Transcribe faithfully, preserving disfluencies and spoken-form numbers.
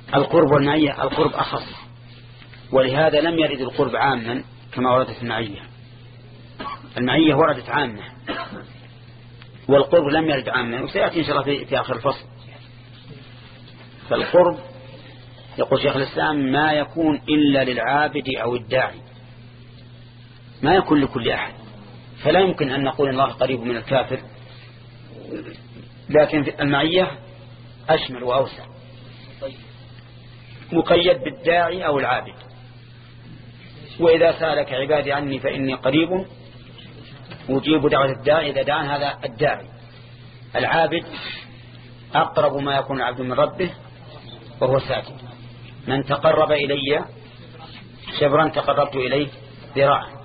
القرب والمعية القرب أخص، ولهذا لم يرد القرب عاما كما وردت المعية. المعية وردت عامة والقرب لم يرد عاما، وسيأتي إن شاء الله في, في آخر الفصل. فالقرب يقول شيخ الإسلام ما يكون إلا للعابد أو الداعي، ما يكون لكل أحد، فلا يمكن أن نقول الله قريب من الكافر، لكن في المعية أشمل وأوسع، مقيد بالداعي أو العابد. وإذا سألك عبادي عني فإني قريب أجيب دعوة الداعي إذا دعان، هذا الداعي. العابد أقرب ما يكون العبد من ربه وهو ساجد. من تقرب إلي شبرا تقربت إليه ذراعا.